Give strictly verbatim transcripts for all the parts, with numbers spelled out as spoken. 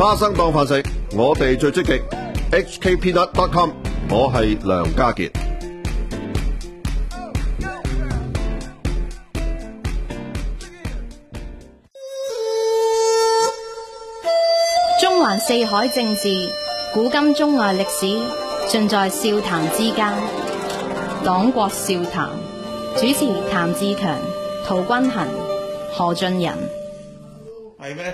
花生當飯食，我哋最積極。H K Peanut dot com， 我係梁家傑。 中環四海政治，古今中外歷史，盡在笑談之間。黨國笑談，主持譚志強、陶君行、何俊仁。 係咩？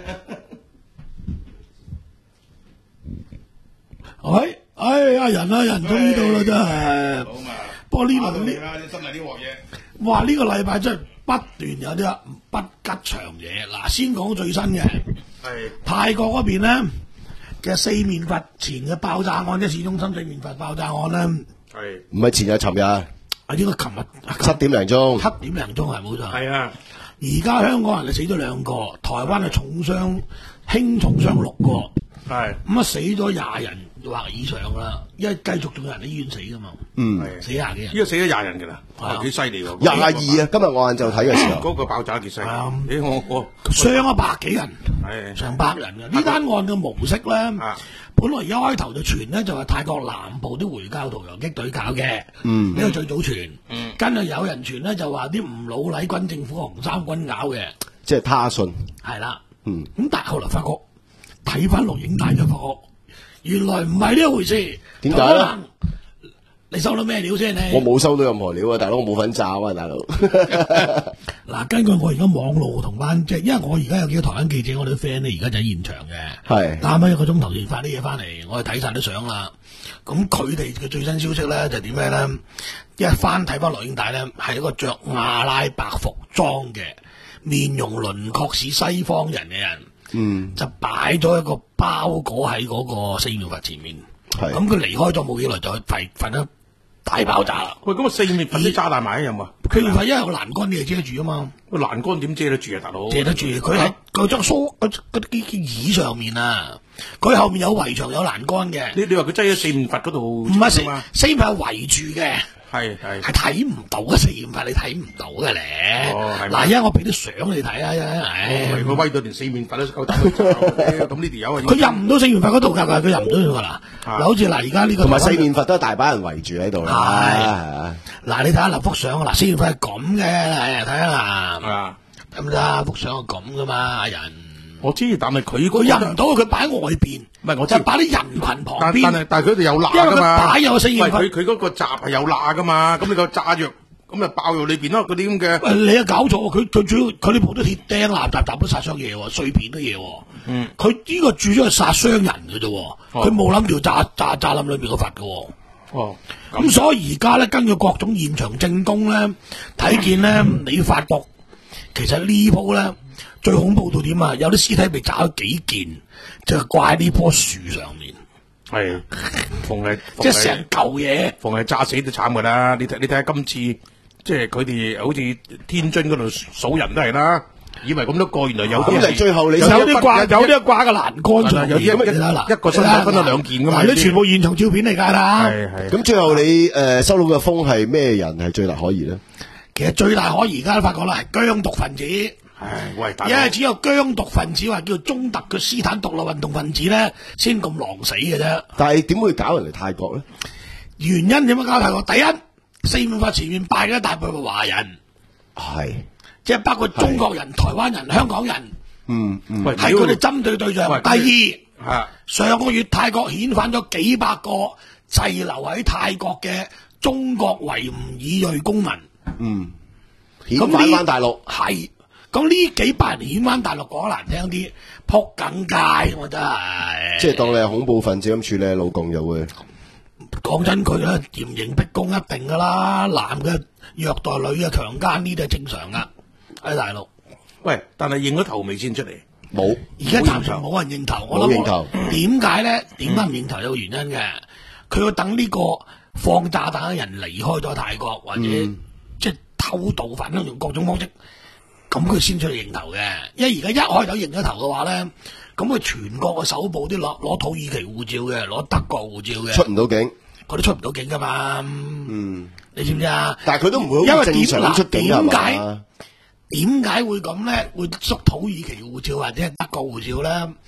喂，哎呀，人啊人終於到啦，真係。 好嘛， 不過呢輪呢， 真係呢鑊嘢。 哇！呢個禮拜真係不斷有啲不吉祥嘢。嗱，先講最新嘅， 係泰國嗰邊咧嘅四面佛前嘅爆炸案，即係市中心四面佛爆炸案咧， 係唔係前日、尋日， 啊應該琴日七點零鐘。 七點零鐘係冇錯。 係啊， 而家香港人就死咗兩個，台灣係重傷，輕重傷六個。 係咁啊死咗廿人或以上啦，因為繼續仲有人喺醫院死噶嘛。 嗯， 死廿幾人。 依家死咗廿人㗎啦， 係啊幾犀利喎！ 廿二啊！今日我晏晝睇嘅時候， 嗰個爆炸幾犀利。 係啊咦，我我傷咗百幾人， 係成百人嘅。呢單案嘅模式咧， 啊本來一開頭就傳咧就係泰國南部啲回教徒游擊隊搞嘅， 嗯呢個最早傳。 嗯跟住有人傳咧就話啲唔老禮軍政府紅衫軍搞嘅， 即係他信。 係啦。 嗯， 咁但係後來發覺睇翻錄影帶就發覺，原來唔係呢一回事。 點解咧？ 你收到咩料先？你我冇收到任何料啊，大佬，我冇份炸啊，大佬。 嗱，根據我而家網路同班，即係因為我而家有幾個台灣記者，我哋啲 friend 咧而家就喺現場嘅， 係啱啱一個鐘頭前發啲嘢翻嚟，我哋睇晒啲相啦。咁佢哋嘅最新消息咧就點咩咧？一翻睇翻錄影帶咧，係一個着阿拉伯服裝嘅，面容輪廓似西方人嘅人， 嗯， 就擺咗一個包裹喺嗰個四面佛前面。 係咁佢離開咗冇幾耐就瞓瞓咗大爆炸啦！ 喂，咁啊四面粉啲炸彈埋有冇啊？ 佢唔係因為個欄杆你係遮住啊嘛， 個欄杆點遮得住啊，大佬？ 遮得住，佢喺佢張梳嗰嗰啲椅上面啊，佢後面有圍牆有欄杆嘅。 你你話佢擠喺四面佛嗰度？ 唔係四嘛？ 四面係圍住嘅， 係係係睇唔到嘅四面佛，你睇唔到嘅咧。 哦係咪嗱，而家我俾啲相你睇啊，唉， 佢威到連四面佛都夠膽去炸，咁呢條友啊， 佢入唔到四面佛嗰度㗎，佢入唔到㗎啦。嗱，好似嗱而家呢個同埋四面佛都係大把人圍住喺度啦。 嗱，你睇下嗱幅相啊，嗱四面佛係咁嘅，睇下啦， 啊， 得唔得啊？幅相係咁噶嘛，人。 我知，但係佢嗰佢入唔到，佢擺喺外邊， 唔係我知就擺啲人群旁但但邊。 係但係佢哋有罅因為佢噶嘛， 擺有四面佛喂佢佢嗰個閘係有罅噶嘛，咁你個炸藥咁就爆入裏邊咯，嗰啲咁嘅。 喂，你啊搞錯，佢最主要佢呢部都鐵釘爛雜雜都殺傷嘢喎，碎片都嘢喎。 嗯， 佢呢個住咗係殺傷人嘅啫，佢冇諗住炸炸炸冧裏邊個佛嘅。 哦， 咁所以而家咧，根據各種現場證供咧，睇見咧，你發覺其實呢鋪咧最恐怖到點啊？有啲屍體被炸咗幾件，就係掛喺呢棵樹上面。 係，逢係即係成嚿嘢， 逢係炸死都慘噶啦！你睇你睇下今次，即係佢哋好似天津嗰度數人都係啦，以為咁多個，原來有啲咁嚟最後你有啲掛有啲掛嘅欄杆上面， 有啲一嗱一個身體分咗兩件噶嘛， 嗱，啲全部現場照片嚟㗎啦。 係係。 咁最後你誒收到嘅風係咩人係最大可疑咧？ 其實最大可疑而家發覺啦，係疆獨分子。 唉，喂，大佬因為只有疆獨分子或叫中特嘅斯坦獨立運動分子咧，先咁狼死嘅啫。 但係點會搞人嚟泰國咧？ 原因點樣搞泰國？第一，四面佛前面拜嘅大部分華人， 係， 即係包括中國人、台灣人、香港人， 嗯嗯， 喂， 係佢哋針對對象。 喂第二， 啊， 上個月泰國遣返咗幾百個滯留喺泰國嘅中國維吾爾裔公民。 嗯，遣返翻大陸。 係。咁呢幾百人遣返大陸講難聽啲，撲緊街，我真係。 即係當你係恐怖分子咁處理老共就會。 講真佢咧，嚴刑逼供一定噶啦，男嘅虐待女嘅強姦呢啲係正常噶喺大陸。 喂，但係認咗頭未先出嚟？ 冇， 而家暫時冇人認頭，我諗認頭。 點解咧？點解唔認頭有個原因嘅？佢要等呢個放炸彈嘅人離開咗泰國，或者、嗯、即係偷渡，反正用各種方式。咁佢先出嚟認頭嘅，因為而家一開頭認咗頭嘅話咧，咁佢全國嘅首部啲攞攞土耳其護照嘅，攞德國護照嘅， 出唔到境， 佢都出唔到境噶嘛。嗯，你知唔知啊？ 但係佢都唔會好正常出境係嘛？ 點解會咁咧？會縮土耳其護照或者係德國護照咧？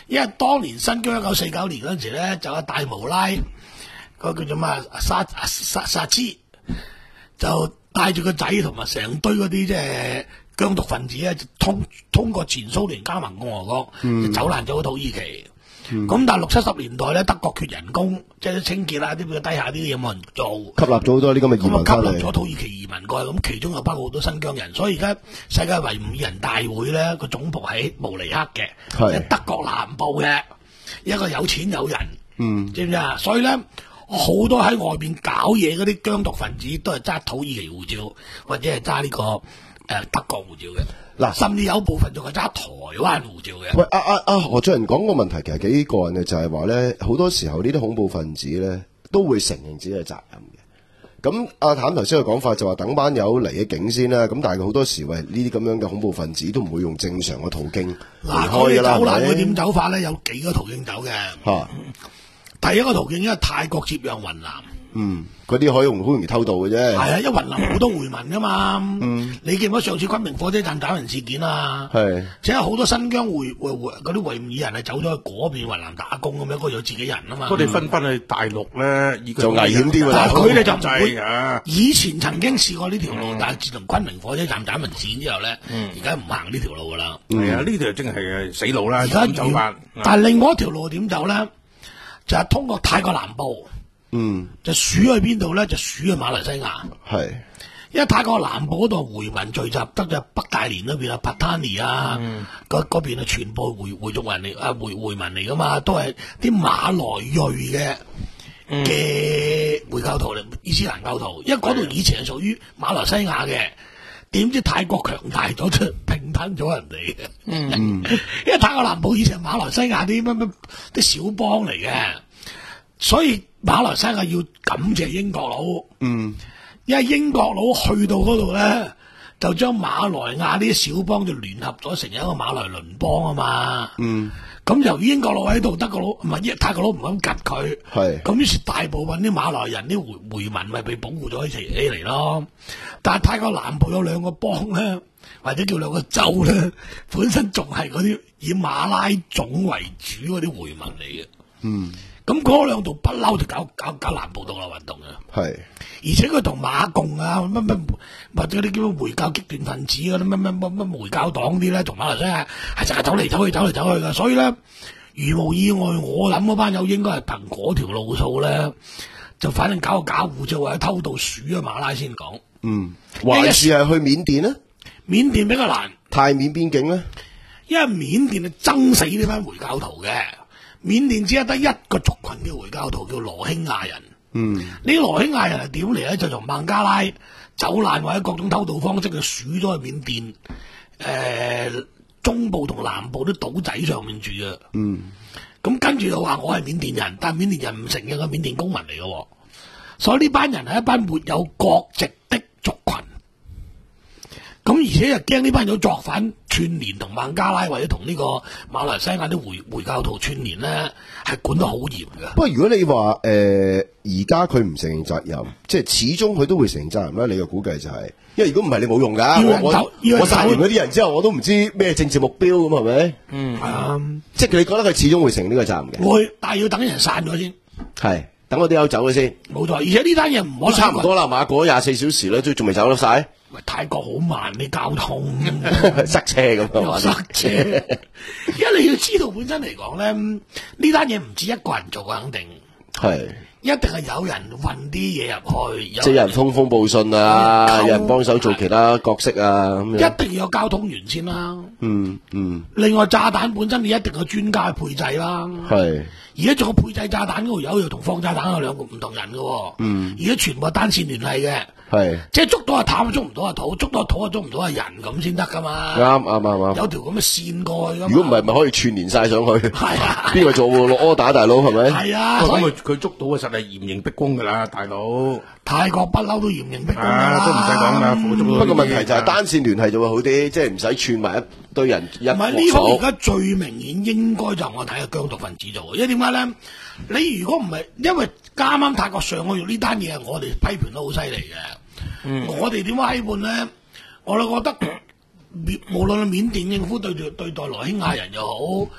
因為當年新疆一九四九年嗰陣時咧，就有大無拉個叫做咩沙沙沙茲，就帶住個仔同埋成堆嗰啲即係疆獨分子咧，就通通過前蘇聯加盟共和國，嗯、就走難咗土耳其。咁、嗯、但係六七十年代咧，德國缺人工，即係清潔啦，啲低下啲嘢冇人做， 吸納咗好多啲咁嘅移民吸納咗土耳其移民過去，咁其中又包括好多新疆人，所以而家世界維吾爾人大會咧個總部喺慕尼黑嘅，係德國南部嘅一個有錢有人，嗯，知唔知啊？所以咧好多喺外邊搞嘢嗰啲疆獨分子都係揸土耳其護照或者係揸呢個誒、呃、德國護照嘅。嗱，甚至有部分仲係揸台灣護照嘅。 喂，阿阿阿何俊仁講個問題其實幾個人嘅，就係話咧，好多時候呢啲恐怖分子咧都會承認自己嘅責任嘅。咁阿譚頭先嘅講法就話等班友離咗境先啦。咁但係好多時喂呢啲咁樣嘅恐怖分子都唔會用正常嘅途徑離開㗎啦。 走難會點走法咧？有幾個途徑走嘅。嚇、啊，第一個途徑因為泰國接壤雲南。 嗯，嗰啲可以用好容易偷渡嘅啫。係啊，因為雲南好多回民噶嘛。嗯，你記唔記得上次昆明火車站斬人事件啊？係，即係好多新疆回回回嗰啲維吾爾人係走咗去嗰邊雲南打工咁樣，嗰度有自己人啊嘛。 佢哋分翻去大陸咧， 就危險啲㗎。 但係佢哋就唔會。以前曾經試過呢條路，嗯、但係自從昆明火車站斬人事件之後咧，而家唔行呢條路㗎啦。係、嗯、啊，呢條真係死路啦。而家走法，但係另外一條路點走咧？就係、是、通過泰國南部。嗯，就鼠去邊度咧？就鼠去馬來西亞。係，因為泰國南部嗰度回民聚集得就北大連嗰邊啊，帕坦尼啊，嗰嗰邊啊，全部回回族人嚟啊，回回民嚟噶嘛，都係啲馬來裔嘅嘅回教徒嚟，伊斯蘭教徒。因為嗰度以前係屬於馬來西亞嘅，點知泰國強大咗，就平吞咗人哋嘅。嗯，因為泰國南部以前係馬來西亞啲乜乜啲小邦嚟嘅，所以。馬來西亞要感謝英國佬，嗯，因為英國佬去到嗰度咧，就將馬來亞啲小邦就聯合咗成一個馬來鄰邦啊嘛，嗯，咁由於英國佬喺度，德國佬唔係泰國佬唔敢夾佢，係，咁於是大部分啲馬來人啲回回民咪被保護咗起起嚟咯，但係泰國南部有兩個邦咧，或者叫兩個州咧，本身仲係嗰啲以馬拉種為主嗰啲回民嚟嘅，嗯。咁嗰兩度不嬲就搞搞搞南部獨立運動嘅，係，而且佢同馬共啊乜乜或者啲叫回教極端分子嗰啲乜乜乜乜回教黨啲咧，同馬來西亞係成日走嚟走去走嚟走去嘅，所以咧如無意外，我諗嗰班友應該係憑嗰條路數咧，就反正搞個假護照或者偷渡鼠啊馬拉先講。嗯，還是係去緬甸呢？緬甸比較難， 泰緬邊境咧， 因為緬甸係憎死呢班回教徒嘅。緬甸只係得一個族群嘅回教徒叫羅興亞人。嗯，呢啲羅興亞人係點嚟咧？就從孟加拉走難或者各種偷渡方式，就鼠咗去緬甸，誒、呃、中部同南部啲島仔上面住嘅。嗯，咁跟住就話我係緬甸人，但係緬甸人唔承認係緬甸公民嚟嘅，所以呢班人係一班沒有國籍的族群。咁而且又驚呢班友作反串連同孟加拉或者同呢個馬來西亞啲回回教徒串連咧，係管得好嚴嘅。 不過如果你話誒而家佢唔承認責任，即係始終佢都會承認責任啦。你嘅估計就係、是，因為如果唔係你冇用㗎。我我殺完嗰啲人之後，我都唔知咩政治目標咁係咪？嗯，係啊，即係你覺得佢始終會承認呢個責任嘅。 會，但係要等人散咗先。係， 等我啲友走咗先。 冇錯，而且呢單嘢唔可能差唔多啦嘛，過咗廿四小時咧，都仲未走得晒。 喂，泰國好慢啲交通， 塞車咁又塞車。因為你要知道，本身嚟講咧，呢單嘢唔止一個人做，肯定係一定係有人運啲嘢入去， 即係有人通風報信啊，有人幫手做其他角色啊，咁樣一定要有交通員先啦。嗯嗯。另外炸彈本身你一定有專家去配製啦。係。而家仲有配製炸彈嗰度有又同放炸彈有兩個唔同人嘅。嗯。而家全部係單線聯繫嘅。係，即係捉到阿淡，捉唔到阿土，捉到阿土啊，捉唔到阿人咁先得噶嘛。啱啱啱啱，有條咁嘅線過去噶嘛。如果唔係，咪可以串連晒上去。係啊，邊個做落 order 大佬係咪？係啊， 咁佢佢捉到嘅實係嚴刑逼供噶啦，大佬。 泰國不嬲都嚴刑逼供噶啦，都唔使講啦。 不過問題就係單線聯繫就會好啲，即係唔使串埋一堆人一。唔係呢方而家最明顯應該就我睇嘅疆獨分子做，因為點解咧？你如果唔係，因為啱啱泰國上個月呢單嘢，我哋批評得好犀利嘅。嗯、我哋點解批判咧？我哋覺得，無論係緬甸政府對對對待羅興亞人又好，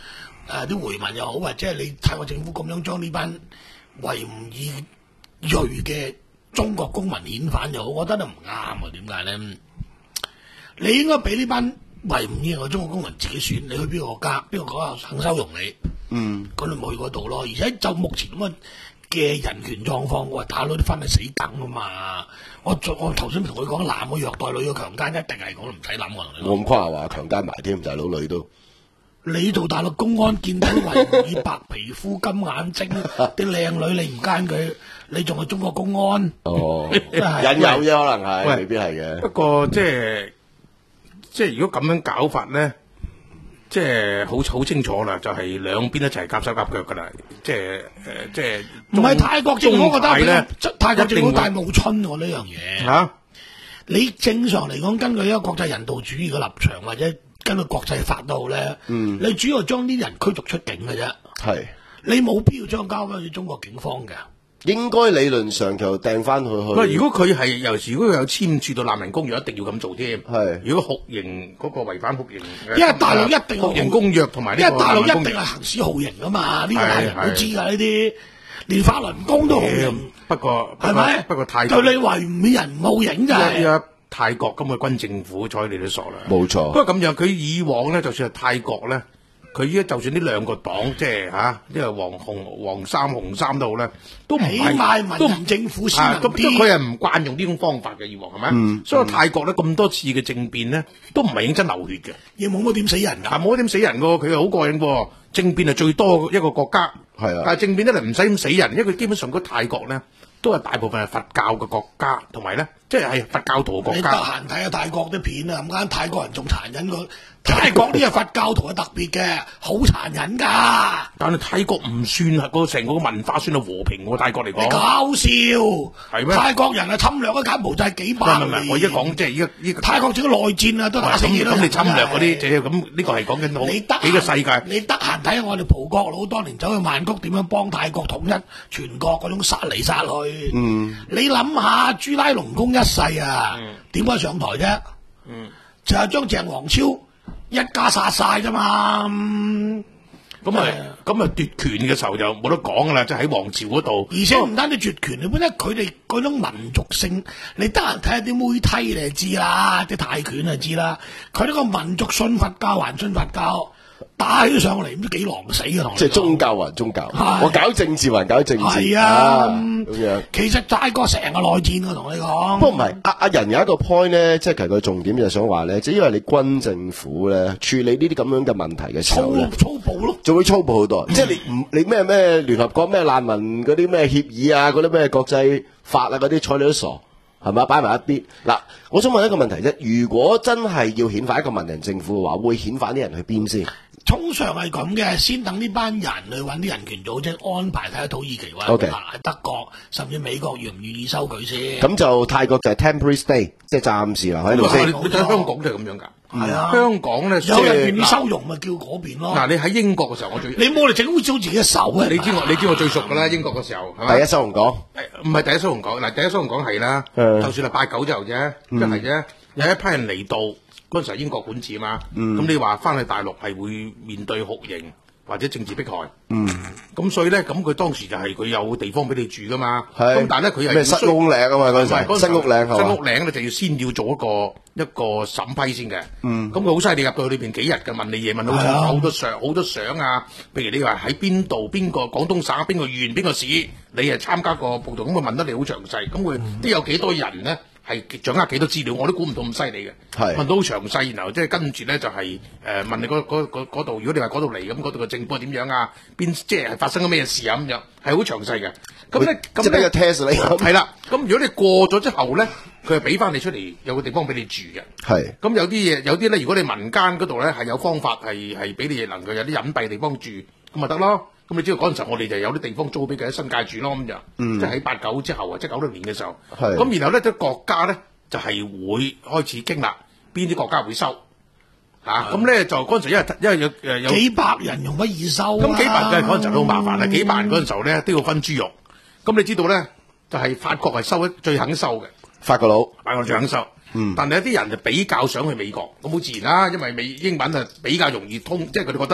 誒啲回文又好，或者係你泰國政府咁樣將呢班維吾爾裔嘅中國公民遣返又好，我覺得都唔啱啊！點解咧？你應該俾呢班維吾爾裔嘅中國公民自己選，你去邊個國家，邊個國家肯收容你， 嗯， 咁你冇去嗰度咯。而且就目前咁嘅人權狀況，我話打女啲翻去死梗啊嘛！我我頭先同佢講，男嘅虐待，女嘅強姦，一定係講唔使諗我同你講。 冇咁誇話強姦埋添，大佬女都。 你做大陸公安見到維吾爾白皮膚、金眼睛啲靚女，你唔奸佢，你仲係中國公安？ 哦， 真係引誘啫，可能係， 喂未必係嘅。 不過即係即係如果咁樣搞法咧，即係好好清楚啦，就係兩邊一齊夾手夾腳噶啦，即係誒、呃，即係唔係泰國政府，我覺得咧， 泰國政府大冒春喎呢樣嘢。 嚇、啊， 你正常嚟講，根據一個國際人道主義嘅立場，或者根據國際法都好咧，嗯，你主要將啲人驅逐出境嘅啫。 係， 你冇必要將交翻去中國警方嘅。 應該理論上就掟翻佢去。 喂，如果佢係尤其如果佢有簽署到難民公約，一定要咁做添。 係， 如果酷刑嗰、嗰個違反酷刑， 因為大陸一定酷刑公約同埋呢個因為大陸難民公約一定係行使酷刑噶嘛，呢個係人都知㗎呢啲，連法輪功都酷刑。 不過係咪？ 不過泰國對你維吾爾人唔好刑就係。 依家泰國咁嘅軍政府，睬你都傻啦。 冇錯。 不過咁樣，佢以往咧，就算係泰國咧。佢依家就算呢兩個黨，即係嚇，因為黃紅黃衫紅衫都好咧，都唔起係碼都民營政府先能都啲。 佢係唔慣用呢種方法嘅以往係咪？ 嗯所以泰國咧咁多次嘅政變咧，都唔係認真流血嘅， 亦冇乜點死人㗎。 啊冇點死人㗎，佢係好過癮喎。政變係最多一個國家， 係啊但係政變一嚟唔使咁死人，因為佢基本上嗰泰國咧都係大部分係佛教嘅國家，同埋咧即係係佛教徒嘅國你得家。 閒睇下泰國啲片啊，咁間泰國人仲殘忍過泰國啲係佛教徒係特別嘅，好殘忍㗎。 但係泰國唔算係個成個文化算係和平喎，泰國嚟你講。 搞笑係咩泰國人係侵略咗柬埔寨幾唔百年。 係唔係，我而家講即係依家依個泰國整個內戰啊，都打死幾多人。 咁咁你侵略嗰啲，即係咁呢個係講緊好你得閒幾個世界。 你得閒睇下我哋葡國佬當年走去曼谷點樣幫泰國統一全國嗰種殺嚟殺去。嗯，你諗下朱拉隆功一世啊，點解、上台啫？嗯，就係將鄭王超一家殺晒啫嘛。嗯咁啊咁啊奪權嘅時候就冇得講噶啦，即係喺皇朝嗰度。 而且唔單止絕權，你本身佢哋嗰種民族性，你得閒睇下啲妹梯你就知啦，啲泰拳就知啦。佢呢個民族信佛教還信佛教，打起上嚟唔知幾狼死嘅同你講。 即係宗教還宗教， 係我搞政治還搞政治， 係啊， 咁樣。 其實泰國成個內戰我同你講。 不過唔係，阿阿人有一個 point 咧，即係其實個重點就係想話咧，即係因為你軍政府咧處理呢啲咁樣嘅問題嘅時候咧粗，粗暴咯。 就會粗暴好多。即係你唔你咩咩聯合國咩難民嗰啲咩協議啊，嗰啲咩國際法啊嗰啲，睬你都傻，係咪？擺埋一邊。嗱，我想問一個問題啫，如果真係要遣返一個文人政府嘅話，會遣返啲人去邊先？ 通常係咁嘅，先等呢班人去揾啲人權組織安排睇下土耳其或者 OK 德國甚至美國願唔願意收佢先。 咁就泰國就係 temporary stay，即係暫時留喺度你先。 你睇香港都係咁樣㗎。 係啊， 香港咧， 有人願意嗱收容咪叫嗰邊咯。 嗱，你喺英國嘅時候，我最你冇嚟整污糟自己嘅手啊！ 你知我你知我最熟㗎啦，英國嘅時候係咪第一收容港， 唔係第一收容港，嗱第一收容港係啦， 嗯就算係八九之後啫，即係啫，有一批人嚟到嗰陣時係英國管治啊嘛，咁你話翻去大陸係會面對酷刑或者政治迫害，咁所以咧，咁佢當時就係佢有地方俾你住噶嘛， 係咁但係咧佢係咩新屋嶺啊嘛嗰陣時唔係嗰陣時新屋嶺係嘛新屋嶺咧就要先要做一個一個審批先嘅，咁佢好犀利入到去裏邊幾日嘅，問你嘢問到係啊好多相好多相啊，譬如你話喺邊度邊個廣東省邊個縣邊個市，你係參加過暴動，咁佢問得你好詳細，咁佢都有幾多人咧？係掌握幾多資料，我都估唔到咁犀利嘅。 係問到好詳細，然後即係跟住咧就係、是、誒、呃、問你嗰嗰嗰嗰度，如果你話嗰度嚟咁，嗰度嘅政府係點樣啊？邊即係發生咗咩事啊？咁樣係好詳細嘅。咁咧咁即係俾個咧 test 你咁。 係啦。咁如果你過咗之後咧，佢係俾翻你出嚟有個地方俾你住嘅。 係咁有啲嘢有啲咧，如果你民間嗰度咧係有方法係係俾你能夠有啲隱蔽地方住，咁咪得咯。咁你知道嗰陣時候我哋就有啲地方租俾佢喺新界住咯，咁就、即係喺八九之後啊，即係九六年嘅時候。 係咁然後咧，啲國家咧。就係會開始傾啦，邊啲國家會收嚇？咁、啊、咧就嗰陣時因為因為有誒有幾百人容乜易收啊？ 咁幾百人嗰陣時候都好麻煩啦，幾百人嗰陣時候咧都要分豬肉。咁你知道咧，就係、是、法國係收最肯收嘅， 法國佬。 法國最肯收。嗯，但係有啲人就比較想去美國，咁好自然啦，因為美英文啊比較容易通，即係佢哋覺得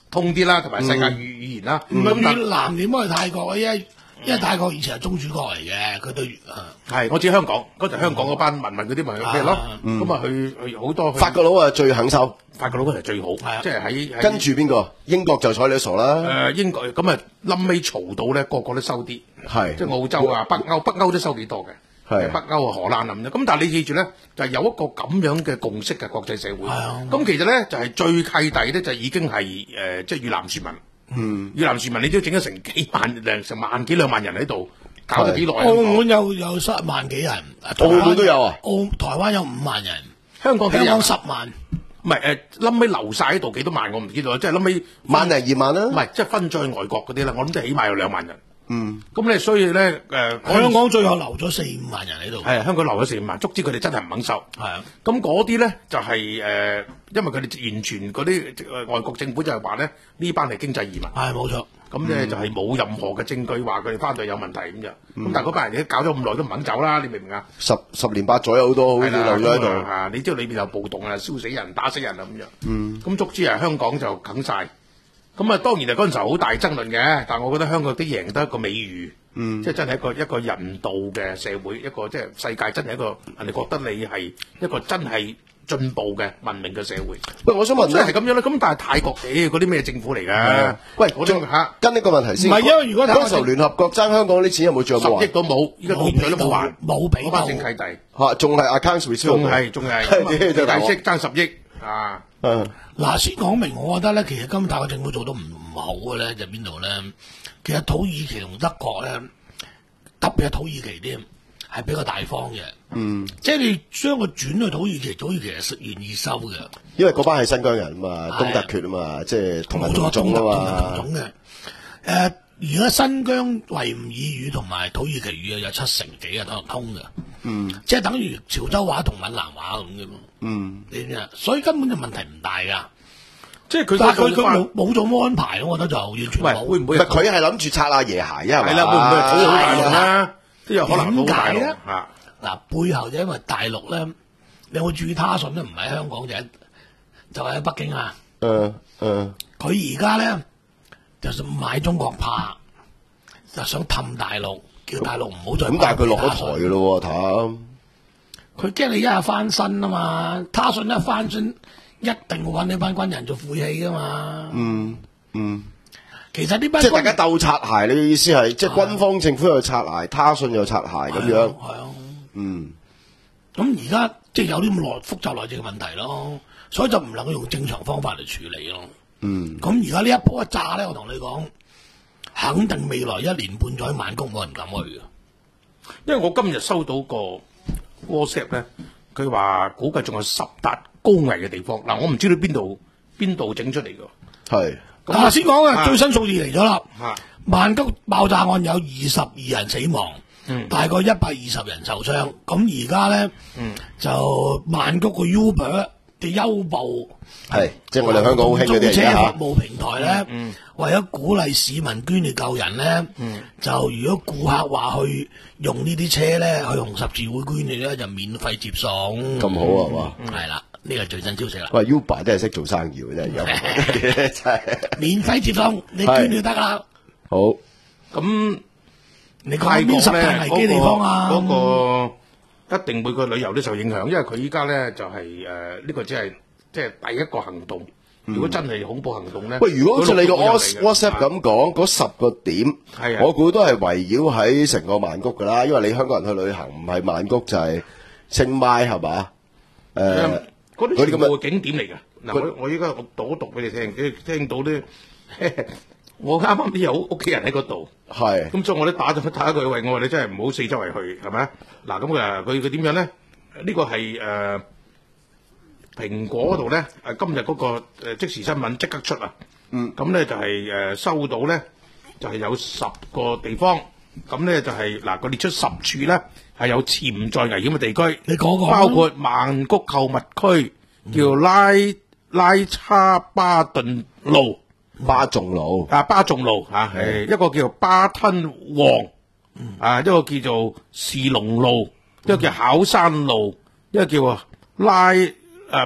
通啲啦，同埋世界語語言啦。 咁咁但越南點解去泰國啊？因為因為泰國以前係宗主國嚟嘅，佢對啊係我知香港嗰陣香港嗰班民民嗰啲咪咩咯，咁啊去去好多去法國佬啊最肯收， 法國佬嗰陣最好， 啊即係喺喺跟住邊個？英國就睬你傻啦， 誒英國咁啊，冧尾嘈到咧，個個都收啲， 係即係澳洲啊、北歐、北歐都收幾多嘅。 係北歐啊、荷蘭咁樣，咁但係你記住咧，就係有一個咁樣嘅共識嘅國際社會。咁其實咧就係最契弟咧，就已經係誒即係越南船民。嗯，越南船民你都整咗成幾萬兩成萬幾兩萬人喺度，搞咗幾耐？ 澳門有有十萬幾人， 澳門都有啊， 澳台灣有五萬人， 香港幾人香港十萬， 唔係誒，冧尾留晒喺度幾多萬我唔知道，即係冧尾萬零二萬啦， 唔係即係分咗去外國嗰啲啦，我諗都起碼有兩萬人。 嗯， 咁咧所以咧誒， 香港最後留咗四五萬人喺度。 係香港留咗四五萬，足之佢哋真係唔肯收。 係啊， 咁嗰啲咧就係、誒、因為佢哋完全嗰啲誒外國政府就係話咧呢班係經濟移民， 係冇錯。 咁咧、就係冇任何嘅證據話佢哋翻到去有問題咁就。咁、但係嗰班人搞咗咁耐都唔肯走啦，你明唔明啊？ 十十年八載好多好似係啦留咗喺度， 咁啊！你知道裏邊有暴動啊，燒死人、打死人啊咁樣。嗯。咁足之啊，香港就啃晒。咁啊，當然係嗰陣時候好大爭論嘅，但係我覺得香港都贏得一個美譽。嗯，即係真係一個一個人道嘅社會，一個即係世界真係一個人哋覺得你係一個真係進步嘅文明嘅社會。 喂，我想問咧即係咁樣啦。咁但係泰國誒嗰啲咩政府嚟㗎？ 喂， 我仲都嚇跟呢個問題先。 唔係因為如果嗰時候聯合國爭香港啲錢有冇漲過十億都冇，依家到現在都冇還， 冇俾到嗰班正契弟， 嚇，仲係 accounts receivable， 仲係仲係係咁啊大息爭十億啊！ 嗯嗱，先講明，我覺得咧，其實今日泰國政府做得唔唔好嘅咧，就邊度咧？其實土耳其同德國咧，特別係土耳其啲係比較大方嘅。嗯，即係你將佢轉去土耳其，土耳其係願意收嘅。 因為嗰班係新疆人啊嘛， 係東突厥啊嘛，即係同文冇錯， 同種啊同同嘛， 種嘅。誒、而家新疆維吾爾語同埋土耳其語啊，有七成幾啊都通嘅。嗯，即係等於潮州話同閩南話咁嘅嘛。嗯，你知啊，所以根本就問題唔大噶。 即係佢但係佢佢嗰個冇冇咗安排咯，我覺得就完全喂， 冇。 唔會唔會係佢係諗住擦阿爺鞋啊，係嘛係啦？會唔會係土好大陸啦？都有可能好大陸點解咧嚇。 嗱，背後就因為大陸咧，你有冇注意他信咧？唔喺香港就喺就喺北京啊。 嗯嗯， 佢而家咧就想買中國怕，就想氹大陸，叫大陸唔好再。 咁但係佢落咗台嘅咯喎，譚。 佢驚你一日翻身啊嘛，他信一翻身，一定會揾呢班軍人做晦氣噶嘛。 嗯嗯， 其實呢班即係大家軍鬥擦鞋，你嘅意思係即係軍方政府又擦鞋，他信又擦鞋咁樣。 係啊， 嗯， 咁而家即係有啲咁內複雜內政嘅問題咯，所以就唔能夠用正常方法嚟處理咯。 嗯， 咁而家呢一波一炸咧，我同你講，肯定未來一年半載曼谷冇人敢去嘅。 因為我今日收到個 WhatsApp 咧，佢話估計仲有十笪高危嘅地方。嗱，我唔知道邊度邊度整出嚟㗎。 係。 嗱，先講啊， 啊最新數字嚟咗啦。 啊曼谷爆炸案有二十二人死亡， 嗯大概一百二十人受傷。咁而家咧， 嗯就曼谷個 Uber 嘅優步係，即係我哋香港好興嗰啲租車嚟㗎嚇服務平台咧，為咗鼓勵市民捐嚟救人咧，就如果顧客話去用呢啲車咧，去紅十字會捐嚟咧，就免費接送。 咁好啊嘛。 係啦，呢個係最新消息啦。 喂，Uber 真係識做生意喎，真係有，真係免費接送，你捐就得啦。 好。 咁你講泰國邊十咧大危機地方啊？ 嗰、個嗰個一定每個旅遊都受影響，因為佢依家咧就係誒呢個只係即係第一個行動。如果真係恐怖行動咧， 喂，如果好似你個嗰度陸續會有嚟嘅 WhatsApp 啊咁講，嗰十個點， 係啊我估都係圍繞喺成個曼谷噶啦，因為你香港人去旅行唔係曼谷就係清邁係嘛？誒， 嗰啲嗰啲咁嘅全部係景點嚟嘅。嗱，我我依家我讀一讀俾你聽，你聽到咧，我啱啱都有屋企人喺嗰度， 係咁所以我都打咗打咗佢喂，我話你真係唔好四周圍去，係咪？嗱，咁誒佢佢點樣咧？呢個係誒蘋果嗰度咧，誒今日嗰個誒即時新聞即刻出啊！嗯，咁咧就係誒收到咧，就係有十個地方，咁咧就係嗱，佢列出十處咧係有潛在危險嘅地區。 你講講， 包括曼谷購物區，叫拉拉差巴頓路巴仲路， 啊，巴仲路啊，係一個叫巴吞王，啊，一個叫做士龍路，一個叫考山路，一個叫拉啊咩啊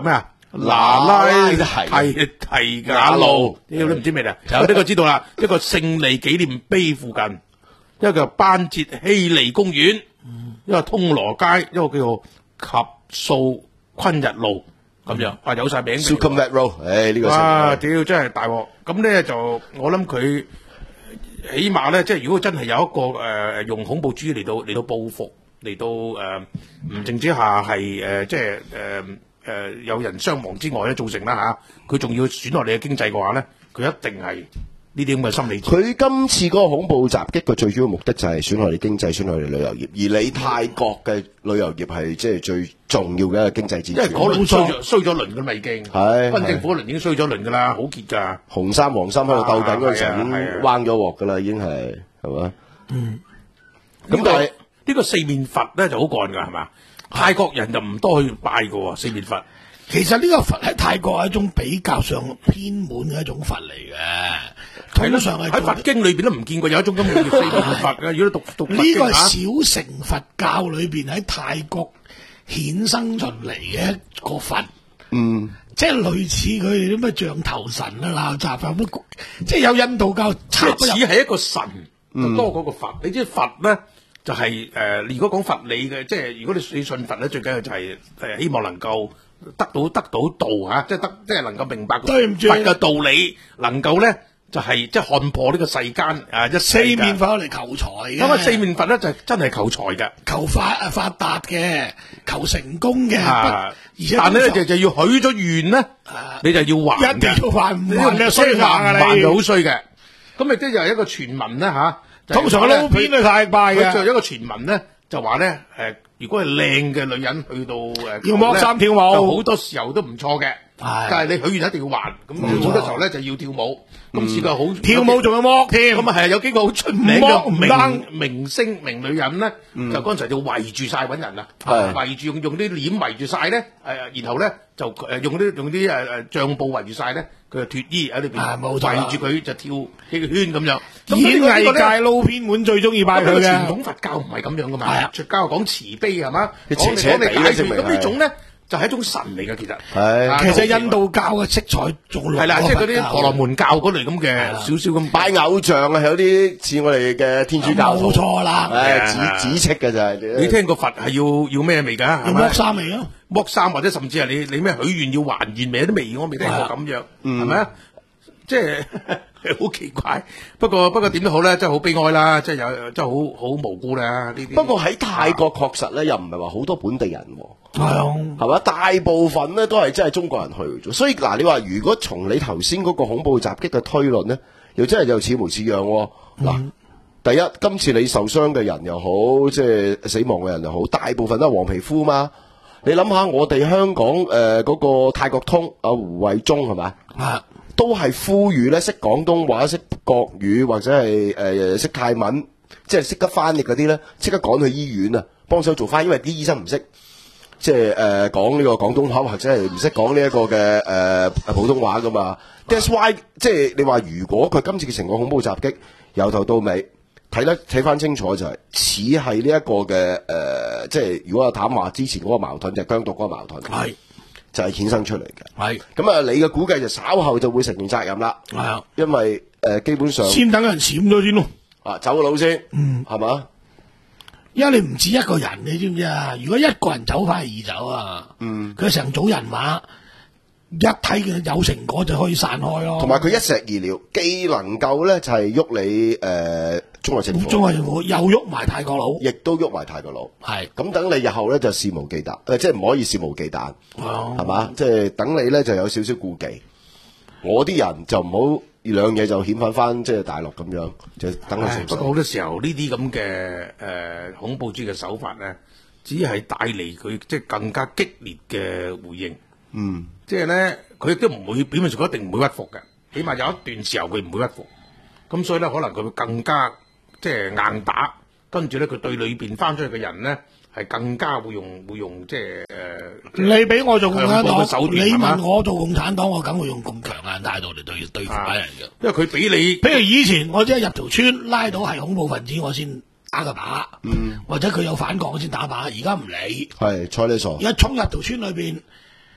拿拉提提提亞路，你都唔知咩啊？有呢個知道啦，一個勝利紀念碑附近，一個叫班捷希利公園，一個通羅街，一個叫做及數昆日路咁樣，啊有晒名嘅。 Sukhumvit Road，誒呢個哇！屌真係大鑊，咁咧就我諗佢起碼咧，即係如果真係有一個誒、呃、用恐怖主義嚟到嚟到報復，嚟到誒唔淨止下係誒、呃、即係誒誒有人傷亡之外咧造成啦嚇，佢、啊、仲要損害你嘅經濟嘅話咧，佢一定係呢啲咁嘅心理。 佢今次嗰個恐怖襲擊嘅最主要目的就係損害你經濟、損害你旅遊業，而你泰國嘅旅遊業係即係最重要嘅一個經濟支柱。 因為嗰輪衰咗衰咗輪㗎嘛已經， 係軍政府嗰輪已經衰咗輪㗎啦，好結㗎。 紅衫黃衫喺度鬥緊嗰陣時候已經係啊係啊彎咗鑊㗎啦，已經係係嘛？ 嗯， 咁但係呢個四面佛咧就好幹㗎係嘛？泰國人就唔多去拜㗎喎，四面佛。 其實呢個佛喺泰國係一種比較上偏門嘅一種佛嚟嘅，通常係喺佛經裏邊都唔見過有一種咁嘅叫四面佛嘅。如果讀讀呢個係小乘佛教裏邊喺泰國衍生出嚟嘅一個佛， 嗯， 即係類似佢哋啲咩象頭神啊、鬧雜咁，即係有印度教插似係一個神，就多過個佛。你知佛咧就係、是、誒、呃，如果講佛理嘅，即係如果你你信佛咧，最緊要就係誒希望能夠。得到得到道嚇，即係得即係能夠明白佛嘅道理，能夠咧就係即係看破呢個世間啊一四面佛嚟求財嘅。 咁啊四面佛咧就係真係求財嘅， 求發啊發達嘅，求成功嘅。 啊、 而且但係咧就就要許咗願咧， 啊、 你就要還， 一定要還，唔還就衰硬啊！ 你還就好衰嘅。咁亦都有一個傳聞咧嚇， 通常撈偏都太拜嘅。 佢仲有一個傳聞咧，就話咧誒。如果係靚嘅女人去到誒， 要剝衫跳舞， 好多時候都唔錯嘅。但係你許願一定要還，咁好多時候咧就要跳舞。咁試過好跳舞仲要剝添。 咁啊係有幾個好出名嘅明明星名女人咧，就嗰陣時就圍住晒揾人啦，圍住用用啲簾圍住晒咧，誒，然後咧就誒用啲用啲誒誒帳布圍住晒咧，佢就脫衣喺裏邊圍住佢就跳幾個圈咁樣。 演藝界撈偏門最中意拜佢嘅。 傳統佛教唔係咁樣噶嘛，佛教講慈悲係嘛， 講你講你解釋咁呢種咧。就係一種神嚟嘅，其實係， 其實印度教嘅色彩仲係啦，即係嗰啲婆羅門教嗰類咁嘅少少咁拜偶像啊，有啲似我哋嘅天主教， 冇錯啦， 誒紫紫色嘅就係。 你聽過佛係要要咩未㗎？ 要剝衫未啊？ 剝衫或者甚至係你你咩許願要還願未？都未，我未聽過咁樣，係咪啊？即係好奇怪，不過不過點都好咧，真係好悲哀啦，即係有真係好好無辜啦呢啲。 不過喺泰國確實咧，又唔係話好多本地人喎， 係啊， 係嘛？大部分咧都係真係中國人去咗，所以嗱，你話如果從你頭先嗰個恐怖襲擊嘅推論咧，又真係又似模似樣喎。嗱、嗯，第一，今次你受傷嘅人又好，即係死亡嘅人又好，大部分都係黃皮膚嘛。你諗下，我哋香港誒嗰、呃那個泰國通阿胡慧中係嘛？ 啊。 都係呼籲咧，識廣東話、識國語或者係誒識泰文，即係識得翻譯嗰啲咧，即刻趕去醫院啊，幫手做翻，因為啲醫生唔識，即係誒講呢個廣東話或者係唔識講呢一個嘅誒、呃、普通話噶嘛。That's why 即係你話，如果佢今次嘅成個恐怖襲擊由頭到尾睇得睇翻清楚、就係，就係似係呢一個嘅誒、呃，即係如果阿譚話之前嗰個矛盾就係疆獨嗰個矛盾。係。就係衍生出嚟嘅，係咁啊！你嘅估計就稍後就會承認責任啦，係啊，因為誒、呃、基本上先等人閃咗先咯， 啊走個佬先，嗯，係嘛？ 因為你唔止一個人，你知唔知啊？如果一個人走快易走啊，嗯，佢成組人馬一睇嘅有成果就可以散開咯。 同埋佢一石二鳥，既能夠咧就係、是、喐你誒、呃、中國政府， 中國政府又喐埋泰國佬， 亦都喐埋泰國佬，係咁等你日後咧就肆無忌憚，誒、呃、即係唔可以肆無忌憚，係、哦、嘛？即係等你咧就有少少顧忌，我啲人就唔好兩嘢就遣返翻即係大陸咁樣，就等佢成熟。 不過好多時候呢啲咁嘅誒恐怖主義嘅手法咧，只係帶嚟佢即係更加激烈嘅回應。嗯，即係咧，佢亦都唔會表面上一定唔會屈服嘅，起碼有一段時候佢唔會屈服。咁所以咧，可能佢會更加即係硬打，跟住咧佢對裏邊翻出去嘅人咧係更加會用會用即係誒。 你俾我做共產黨， 你問我做共產黨，我梗會用咁強硬態度嚟對對付班人嘅。 因為佢俾你， 譬如以前我只係入條村拉到係恐怖分子，我先打個靶，嗯，或者佢有反抗我先打靶。而家唔理， 係睬你傻。 一衝入條村裏邊。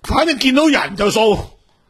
反正見到人就掃。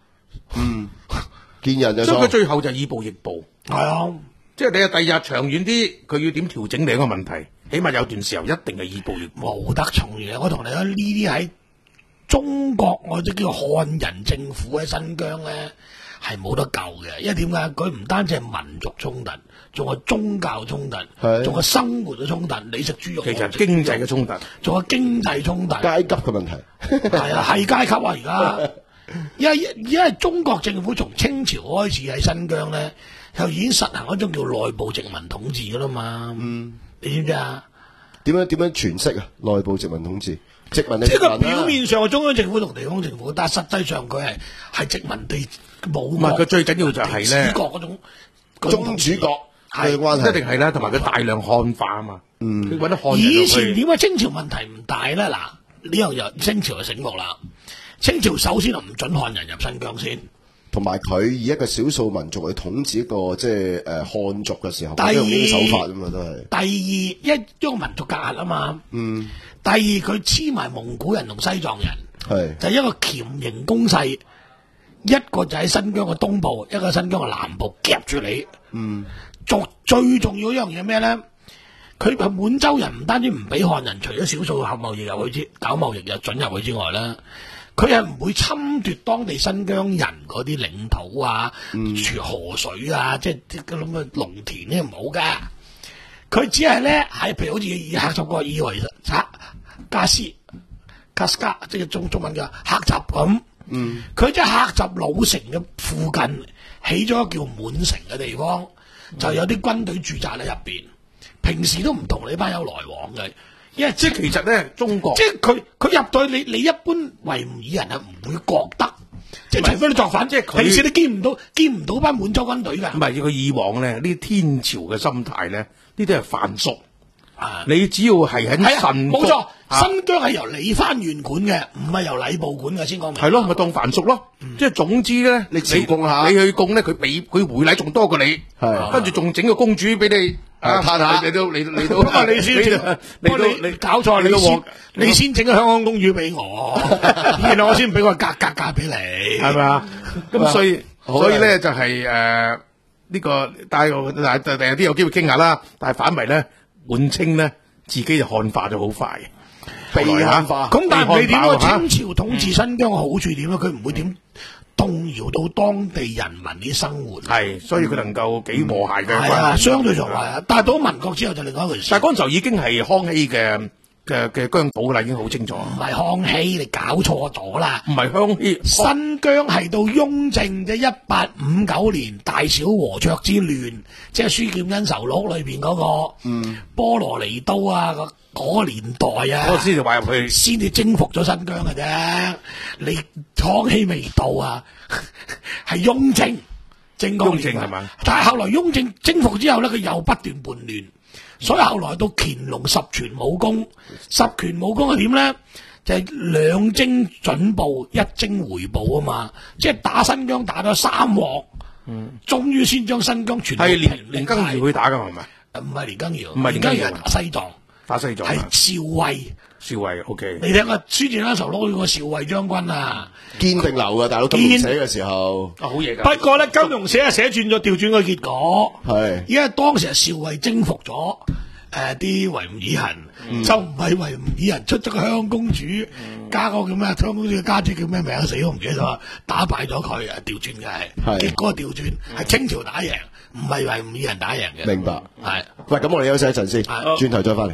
見人就所以佢喪。 最後就以暴易暴。 係啊， 即係你啊，第日長遠啲，佢要點調整另一個問題？起碼有段時候一定係以暴易暴。 冇得重嘅。我同你講呢啲喺中國或者叫漢人政府喺新疆咧係冇得救嘅，因為點解？佢唔單止係民族衝突，仲係宗教衝突， 係仲係生活嘅衝突。你食豬肉， 其實我食豬肉經濟嘅衝突， 仲有經濟衝突， 階級嘅問題。 係啊，係階級啊！而家，因為因為中國政府從清朝開始喺新疆咧，就已經實行一種叫內部殖民統治噶啦嘛。嗯，你知唔知啊？ 點樣點樣詮釋啊？內部殖民統治，殖民即係佢佢表面上係中央政府同地方政府，但係實際上佢係係殖民地冇。 唔係佢最緊要就係咧主角嗰種嗰種宗主國嘅關係一定係啦，同埋佢大量漢化啊嘛。嗯，佢揾得漢人以入去。 前點解清朝問題唔大咧？嗱，呢樣又清朝就醒目啦。清朝首先就唔准漢人入新疆先。 同埋佢以一個少數民族去統治一個即係誒漢族嘅時候， 第二都用呢啲手法啊嘛，都係。 第二一一個民族隔閡啊嘛。嗯。第二佢黐埋蒙古人同西藏人， 係就係一個鉗形攻勢，一個就喺新疆嘅東部，一個新疆嘅南部夾住你。嗯。最最重要一樣嘢咩咧？佢係滿洲人唔單止唔俾漢人，除咗少數合貿易入去之搞貿易又准入去之外啦。佢係唔會侵奪當地新疆人嗰啲領土啊、嗯、河水啊，即係啲咁嘅農田咧唔好噶。佢只係咧係譬如好似以喀什個以為察加斯卡斯加，即係中中文嘅喀什咁。嗯，佢即係喀什老城嘅附近起咗一個叫滿城嘅地方，嗯、就有啲軍隊駐紮喺入邊，平時都唔同你班友來往嘅。因為即係其實咧，中國即係佢佢入到去，你你一般維吾爾人係唔會覺得，即係除非你作反，即係佢平時你見唔到見唔到班滿洲軍隊㗎。 唔係佢以往咧，呢啲天朝嘅心態咧，呢啲係藩屬。 啊！ 你只要係喺神冇錯， 啊新疆係由理番縣管嘅，唔係由禮部管嘅。先講明係咯，咪當藩屬咯。即係總之咧，你朝貢下你去貢咧，佢俾佢回禮仲多過你， 係跟住仲整個公主俾你啊嘆下你都你你都咁啊！你先， 你你都你搞錯，你先你先整個香港公主俾我，然後我先俾個格格價俾你， 係咪啊？咁所以所以咧就係誒呢個，但係但係第日啲有機會傾下啦。但係反為咧，滿清咧自己就漢化咗好快， 被漢化。 咁但係你點啊？ 被漢化清朝統治新疆嘅好處點咧？佢唔會點動搖到當地人民啲生活。 係，所以佢能夠幾和諧嘅係啊，相對上係啊。但係到民國之後就另外一回事。 但係嗰陣時候已經係康熙嘅嘅嘅疆土啦，已經好清楚。 唔係康熙，你搞錯咗啦。 唔係康熙， 新疆係到雍正嘅一八五九年大小和卓之亂，即係書劍恩仇錄裏邊嗰個嗯波羅尼都啊，嗰、嗰個年代啊， 我先至話入去， 先至征服咗新疆嘅啫。你康熙未到啊，係雍正正雍正係嘛？ 但係後來雍正征服之後咧，佢又不斷叛亂。所以後來到乾隆十全武功，十全武功係點咧？就係、是、兩征準部，一征回部啊嘛！即係打新疆打咗三鑊，嗯，終於先將新疆全部係平連更堯去打噶係咪？ 唔係連更堯， 唔係連更堯係打西藏， 打西藏係少尉。 少尉 OK， 你睇下書戰嗰時候攞個少尉將軍啊， 堅定流嘅大佬金庸寫嘅時候， 啊好嘢㗎。 不過咧，金庸寫啊寫轉咗，調轉個結果。 係因為當時係少尉征服咗誒啲維吾爾人，嗯、就唔係維吾爾人出咗個香港公主，嗯、加個叫咩香港公主嘅家姐叫咩名死我唔記得咗，打敗咗佢啊，調轉嘅係，結果調轉係清朝打贏，唔係維吾爾人打贏嘅。 明白係。 喂，咁我哋休息一陣先，轉頭再翻嚟。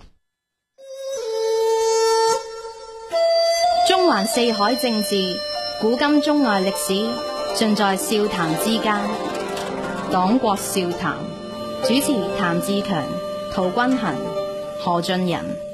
中環四海政治，古今中外歷史，盡在笑談之間。黨國笑談，主持譚志強、陶君衡、何俊仁。